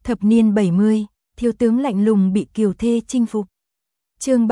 Thập niên 70, thiếu tướng lạnh lùng bị kiều thê chinh phục. Chương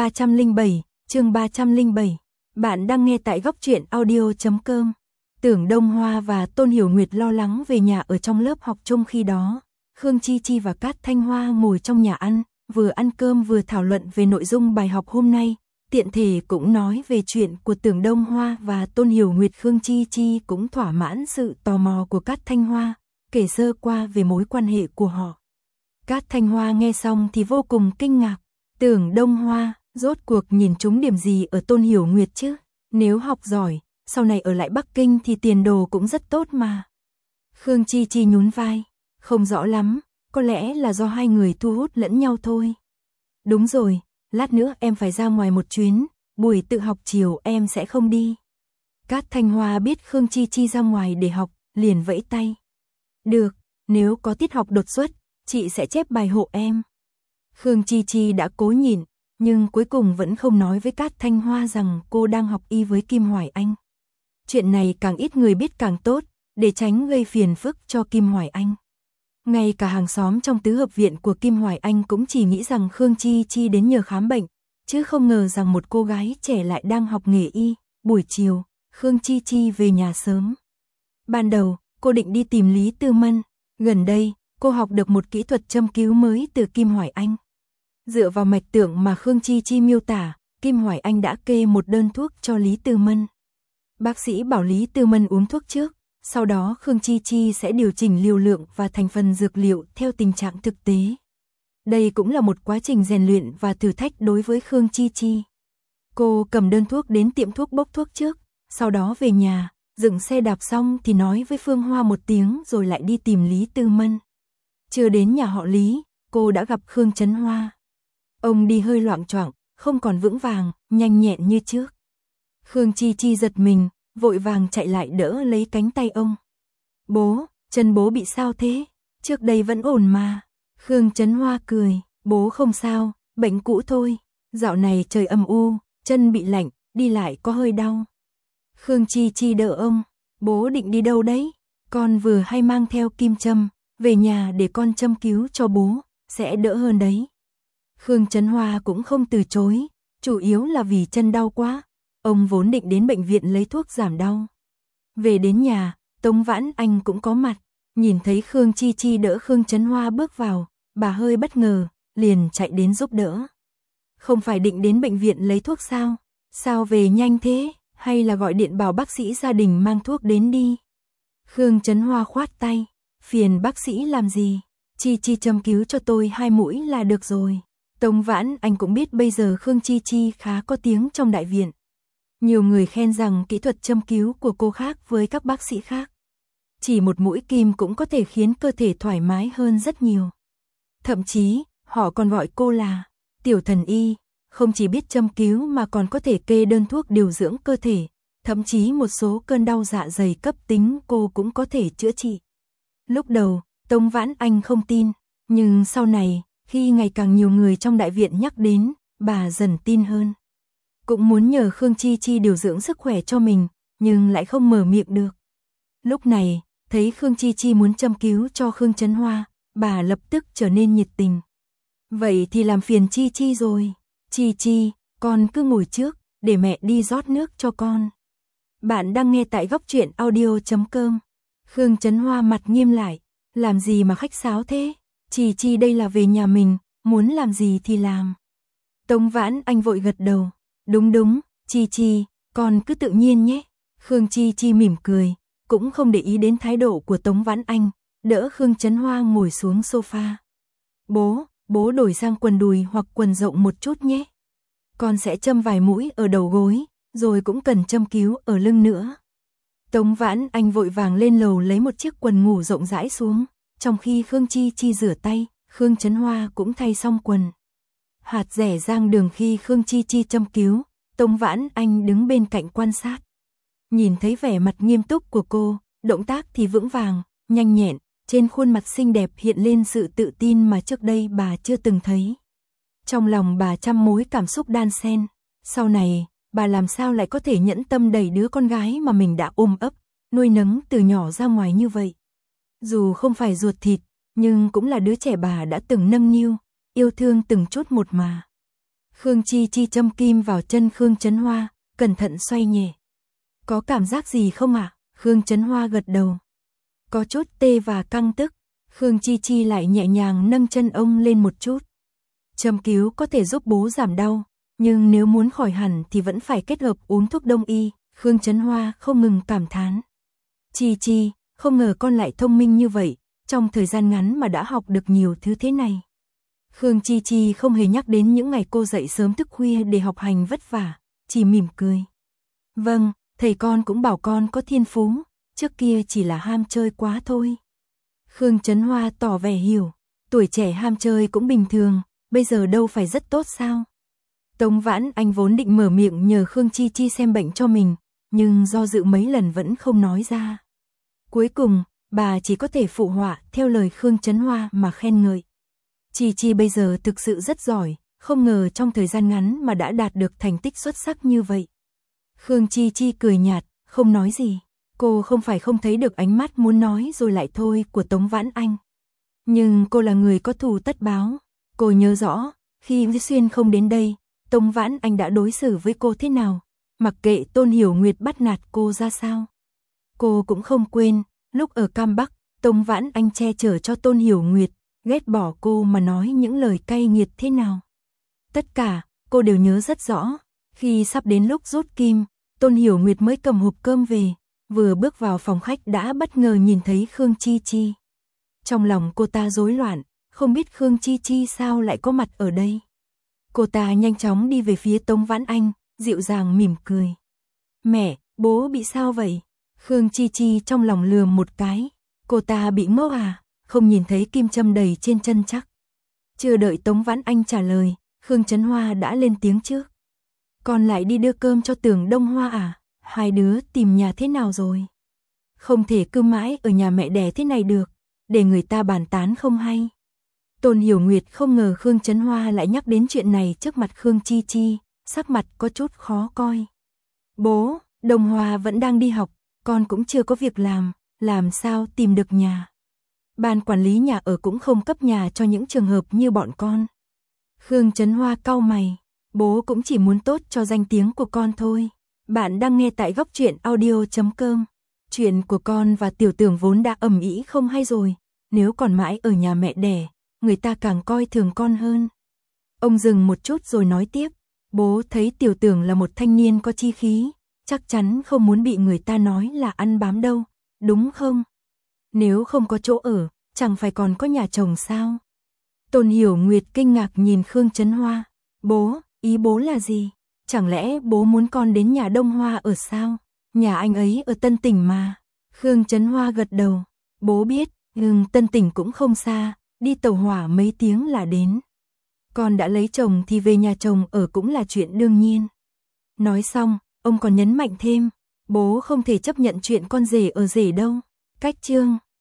307. Bạn đang nghe tại góc truyện audio.com. Tưởng Đông Hoa và Tôn Hiểu Nguyệt lo lắng về nhà ở trong lớp học chung khi đó. Khương Chi Chi và Cát Thanh Hoa ngồi trong nhà ăn, vừa ăn cơm vừa thảo luận về nội dung bài học hôm nay. Tiện thể cũng nói về chuyện của Tưởng Đông Hoa và Tôn Hiểu Nguyệt. Khương Chi Chi cũng thỏa mãn sự tò mò của Cát Thanh Hoa, kể sơ qua về mối quan hệ của họ. Cát Thanh Hoa nghe xong thì vô cùng kinh ngạc. Tưởng Đông Hoa, rốt cuộc nhìn trúng điểm gì ở Tôn Hiểu Nguyệt chứ? Nếu học giỏi, sau này ở lại Bắc Kinh thì tiền đồ cũng rất tốt mà. Khương Chi Chi nhún vai, không rõ lắm, có lẽ là do hai người thu hút lẫn nhau thôi. Đúng rồi, lát nữa em phải ra ngoài một chuyến, buổi tự học chiều em sẽ không đi. Cát Thanh Hoa biết Khương Chi Chi ra ngoài để học, liền vẫy tay. Được, nếu có tiết học đột xuất, chị sẽ chép bài hộ em. Khương Chi Chi đã cố nhịn, nhưng cuối cùng vẫn không nói với Cát Thanh Hoa rằng cô đang học y với Kim Hoài Anh. Chuyện này càng ít người biết càng tốt, để tránh gây phiền phức cho Kim Hoài Anh. Ngay cả hàng xóm trong tứ hợp viện của Kim Hoài Anh cũng chỉ nghĩ rằng Khương Chi Chi đến nhờ khám bệnh, chứ không ngờ rằng một cô gái trẻ lại đang học nghề y. Buổi chiều, Khương Chi Chi về nhà sớm. Ban đầu, cô định đi tìm Lý Tư Mân. Gần đây, cô học được một kỹ thuật châm cứu mới từ Kim Hoài Anh. Dựa vào mạch tượng mà Khương Chi Chi miêu tả, Kim Hoài Anh đã kê một đơn thuốc cho Lý Tư Mân. Bác sĩ bảo Lý Tư Mân uống thuốc trước, sau đó Khương Chi Chi sẽ điều chỉnh liều lượng và thành phần dược liệu theo tình trạng thực tế. Đây cũng là một quá trình rèn luyện và thử thách đối với Khương Chi Chi. Cô cầm đơn thuốc đến tiệm thuốc bốc thuốc trước, sau đó về nhà, dựng xe đạp xong thì nói với Phương Hoa một tiếng rồi lại đi tìm Lý Tư Mân. Chưa đến nhà họ Lý, cô đã gặp Khương Chấn Hoa. Ông đi hơi loạng choạng, không còn vững vàng, nhanh nhẹn như trước. Khương Chi Chi giật mình, vội vàng chạy lại đỡ lấy cánh tay ông. Bố, chân bố bị sao thế? Trước đây vẫn ổn mà. Khương Chấn Hoa cười, bố không sao, bệnh cũ thôi. Dạo này trời âm u, chân bị lạnh, đi lại có hơi đau. Khương Chi Chi đỡ ông, bố định đi đâu đấy? Con vừa hay mang theo kim châm, về nhà để con châm cứu cho bố, sẽ đỡ hơn đấy. Khương Chấn Hoa cũng không từ chối, chủ yếu là vì chân đau quá. Ông vốn định đến bệnh viện lấy thuốc giảm đau. Về đến nhà, Tống Vãn Anh cũng có mặt, nhìn thấy Khương Chi Chi đỡ Khương Chấn Hoa bước vào, bà hơi bất ngờ, liền chạy đến giúp đỡ. Không phải định đến bệnh viện lấy thuốc sao? Sao về nhanh thế? Hay là gọi điện bảo bác sĩ gia đình mang thuốc đến đi? Khương Chấn Hoa khoát tay, phiền bác sĩ làm gì? Chi Chi châm cứu cho tôi 2 mũi là được rồi. Tống Vãn Anh cũng biết bây giờ Khương Chi Chi khá có tiếng trong đại viện. Nhiều người khen rằng kỹ thuật châm cứu của cô khác với các bác sĩ khác. Chỉ một mũi kim cũng có thể khiến cơ thể thoải mái hơn rất nhiều. Thậm chí, họ còn gọi cô là tiểu thần y, không chỉ biết châm cứu mà còn có thể kê đơn thuốc điều dưỡng cơ thể. Thậm chí một số cơn đau dạ dày cấp tính cô cũng có thể chữa trị. Lúc đầu, Tống Vãn Anh không tin, nhưng sau này, khi ngày càng nhiều người trong đại viện nhắc đến, bà dần tin hơn. Cũng muốn nhờ Khương Chi Chi điều dưỡng sức khỏe cho mình, nhưng lại không mở miệng được. Lúc này, thấy Khương Chi Chi muốn châm cứu cho Khương Chấn Hoa, bà lập tức trở nên nhiệt tình. Vậy thì làm phiền Chi Chi rồi. Chi Chi, con cứ ngồi trước, để mẹ đi rót nước cho con. Bạn đang nghe tại góc truyện audio.com. Khương Chấn Hoa mặt nghiêm lại, làm gì mà khách sáo thế? Chi Chi đây là về nhà mình, muốn làm gì thì làm. Tống Vãn Anh vội gật đầu. Đúng, Chi Chi, con cứ tự nhiên nhé. Khương Chi Chi mỉm cười, cũng không để ý đến thái độ của Tống Vãn Anh, đỡ Khương Chấn Hoa ngồi xuống sofa. Bố đổi sang quần đùi hoặc quần rộng một chút nhé. Con sẽ châm vài mũi ở đầu gối, rồi cũng cần châm cứu ở lưng nữa. Tống Vãn Anh vội vàng lên lầu lấy một chiếc quần ngủ rộng rãi xuống, trong khi Khương Chi Chi rửa tay, Khương Chấn Hoa cũng thay xong quần. Hạt rẻ rang đường khi Khương Chi Chi châm cứu, Tống Vãn Anh đứng bên cạnh quan sát. Nhìn thấy vẻ mặt nghiêm túc của cô, động tác thì vững vàng, nhanh nhẹn, trên khuôn mặt xinh đẹp hiện lên sự tự tin mà trước đây bà chưa từng thấy. Trong lòng bà trăm mối cảm xúc đan xen, sau này, bà làm sao lại có thể nhẫn tâm đẩy đứa con gái mà mình đã ôm ấp, nuôi nấng từ nhỏ ra ngoài như vậy. Dù không phải ruột thịt, nhưng cũng là đứa trẻ bà đã từng nâng niu, yêu thương từng chút một mà. Khương Chi Chi châm kim vào chân Khương Chấn Hoa, cẩn thận xoay nhẹ. Có cảm giác gì không ạ? Khương Chấn Hoa gật đầu. Có chút tê và căng tức. Khương Chi Chi lại nhẹ nhàng nâng chân ông lên một chút. Châm cứu có thể giúp bố giảm đau, nhưng nếu muốn khỏi hẳn thì vẫn phải kết hợp uống thuốc đông y. Khương Chấn Hoa không ngừng cảm thán. Chi Chi, không ngờ con lại thông minh như vậy, trong thời gian ngắn mà đã học được nhiều thứ thế này. Khương Chi Chi không hề nhắc đến những ngày cô dậy sớm thức khuya để học hành vất vả, chỉ mỉm cười. Vâng, thầy con cũng bảo con có thiên phú, trước kia chỉ là ham chơi quá thôi. Khương Chấn Hoa tỏ vẻ hiểu, tuổi trẻ ham chơi cũng bình thường, bây giờ đâu phải rất tốt sao? Tống Vãn Anh vốn định mở miệng nhờ Khương Chi Chi xem bệnh cho mình, nhưng do dự mấy lần vẫn không nói ra. Cuối cùng, bà chỉ có thể phụ họa theo lời Khương Chấn Hoa mà khen ngợi. Chi Chi bây giờ thực sự rất giỏi, không ngờ trong thời gian ngắn mà đã đạt được thành tích xuất sắc như vậy. Khương Chi Chi cười nhạt, không nói gì. Cô không phải không thấy được ánh mắt muốn nói rồi lại thôi của Tống Vãn Anh. Nhưng cô là người có thù tất báo. Cô nhớ rõ, khi Viết Xuyên không đến đây, Tống Vãn Anh đã đối xử với cô thế nào, mặc kệ Tôn Hiểu Nguyệt bắt nạt cô ra sao. Cô cũng không quên, lúc ở Cam Bắc, Tống Vãn Anh che chở cho Tôn Hiểu Nguyệt, ghét bỏ cô mà nói những lời cay nghiệt thế nào. Tất cả, cô đều nhớ rất rõ. Khi sắp đến lúc rút kim, Tôn Hiểu Nguyệt mới cầm hộp cơm về, vừa bước vào phòng khách đã bất ngờ nhìn thấy Khương Chi Chi. Trong lòng cô ta rối loạn, không biết Khương Chi Chi sao lại có mặt ở đây. Cô ta nhanh chóng đi về phía Tống Vãn Anh, dịu dàng mỉm cười. Mẹ, bố bị sao vậy? Khương Chi Chi trong lòng lườm một cái. Cô ta bị ngốc à? Không nhìn thấy kim châm đầy trên chân chắc. Chưa đợi Tống Vãn Anh trả lời, Khương Chấn Hoa đã lên tiếng trước. Con lại đi đưa cơm cho Tưởng Đông Hoa à? Hai đứa tìm nhà thế nào rồi? Không thể cứ mãi ở nhà mẹ đẻ thế này được, để người ta bàn tán không hay. Tôn Hiểu Nguyệt không ngờ Khương Chấn Hoa lại nhắc đến chuyện này trước mặt Khương Chi Chi, sắc mặt có chút khó coi. Bố, Đông Hoa vẫn đang đi học, con cũng chưa có việc làm sao tìm được nhà. Ban quản lý nhà ở cũng không cấp nhà cho những trường hợp như bọn con. Khương Chấn Hoa cau mày, bố cũng chỉ muốn tốt cho danh tiếng của con thôi. Bạn đang nghe tại Góc Truyện Audio.com. Chuyện của con và Tiểu Tưởng vốn đã ầm ĩ không hay rồi, nếu còn mãi ở nhà mẹ đẻ, người ta càng coi thường con hơn. Ông dừng một chút rồi nói tiếp, bố thấy Tiểu Tưởng là một thanh niên có chi khí, chắc chắn không muốn bị người ta nói là ăn bám đâu, đúng không? Nếu không có chỗ ở, chẳng phải còn có nhà chồng sao? Tôn Hiểu Nguyệt kinh ngạc nhìn Khương Chấn Hoa. Bố, ý bố là gì? Chẳng lẽ bố muốn con đến nhà Đông Hoa ở sao? Nhà anh ấy ở Tân Tỉnh mà. Khương Chấn Hoa gật đầu. Bố biết, Tân Tỉnh cũng không xa, đi tàu hỏa mấy tiếng là đến. Con đã lấy chồng thì về nhà chồng ở cũng là chuyện đương nhiên. Nói xong, ông còn nhấn mạnh thêm, bố không thể chấp nhận chuyện con rể ở rể đâu. Cách chương